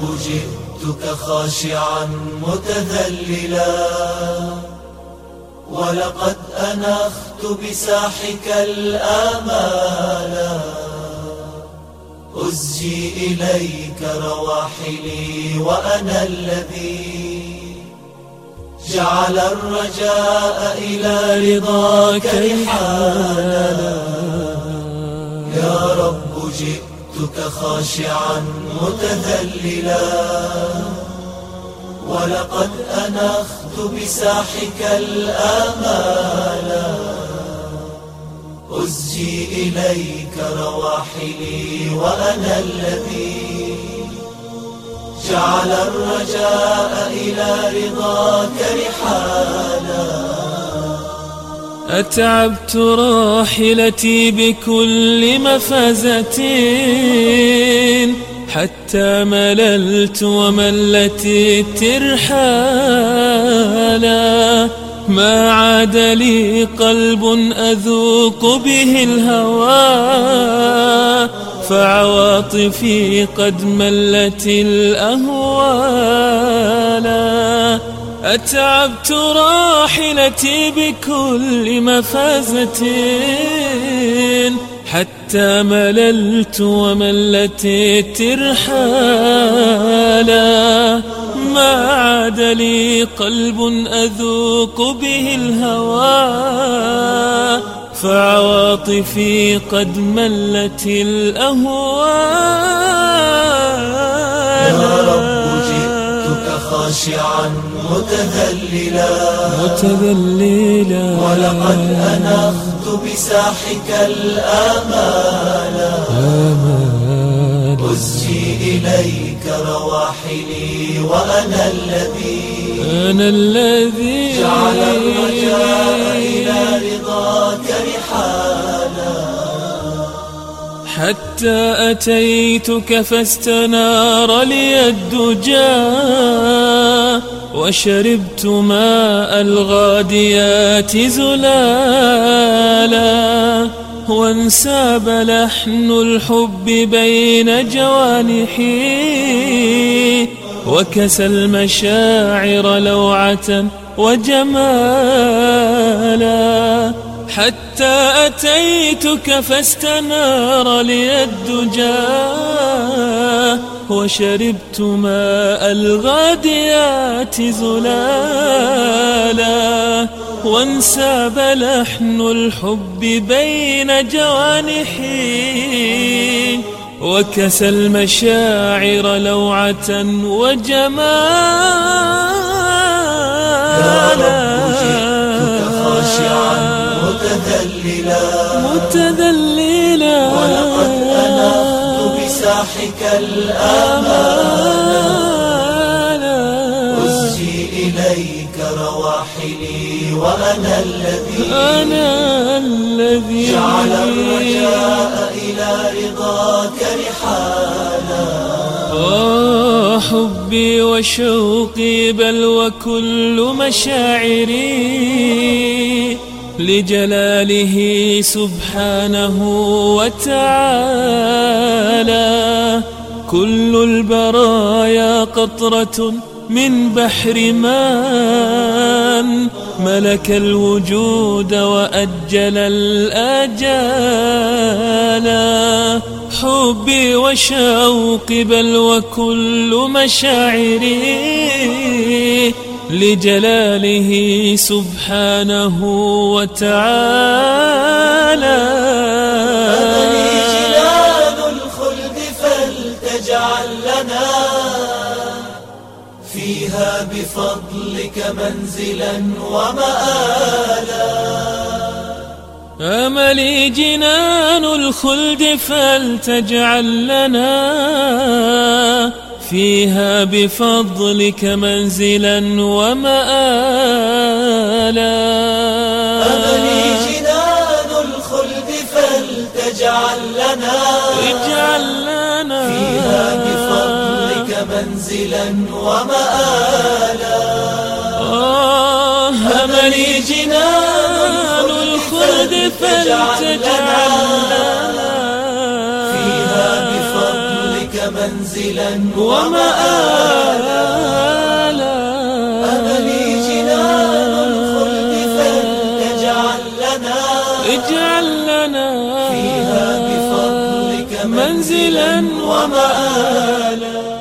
جئتك خاشعا متذللا، ولقد أنخت بساحك الآمالا، أزجي إليك رواحلي وأنا الذي جعل الرجاء إلى رضاك رحالا. يا رب جئتك خاشعا متذللا، ولقد أنخت بساحك الآمالا، أزجي إليك رواحلي وأنا الذي جعل الرجاء إلى رضاك رحالا. أتعبت راحلتي بكل مفازة، حتى مللت وملت الترحالا. ما عاد لي قلب أذوق به الهوى، فعواطفي قد ملت الأهوالا. أتعبت راحلتي بكل مفازة، حتى مللت وملت الترحالا. ما عاد لي قلب أذوق به الهوى، فعواطفي قد ملت الأهوالا. يا رب جئتك خاشعا متذللا، ولقد أنخت بساحك الآمالا، أزجي إليك رواحلي وأنا الذي جعل الرجاء إلى رضاك رحالا. حتى أتيتك فاستنار لي الدجى، وشربت ماء الغاديات زلالا. وانساب لحن الحب بين جوانحي، وكسى المشاعر لوعة وجمالا. حتى أتيتك فاستنار لي الدجى، وشربت ماء الغاديات زلالا. وانساب لحن الحب بين جوانحي، وكسى المشاعر لوعة وجمالا. متذللا، ولقد أنخت بساحك الآمالا، أزجي إليك رواحلي وأنا الذي جعل الرجاء إلى رضاك رحالا. حبي وشوقي بل وكل مشاعري لجلاله سبحانه وتعالى. كل البرايا قطرة من بحر من ملك الوجود وأجل الآجالا. حبي وشوقي بل وكل مشاعري لجلاله سبحانه وتعالى. أبني جنان الخلد فلتجعل لنا فيها بفضلك منزلا ومآلا. أملي جنان الخلد فلتجعل لنا فيها بفضلك منزلا ومآلا. أملي جنان الخلد فلتجعل لنا فيها بفضلك منزلا ومآلا. أملي جنان الخلد فلتجعل لنا فيها بفضلك منزلا ومآلا. أملي جنان الخلد فلتجعل لنا اجعل لنا فيها بفضلك منزلا ومآلا.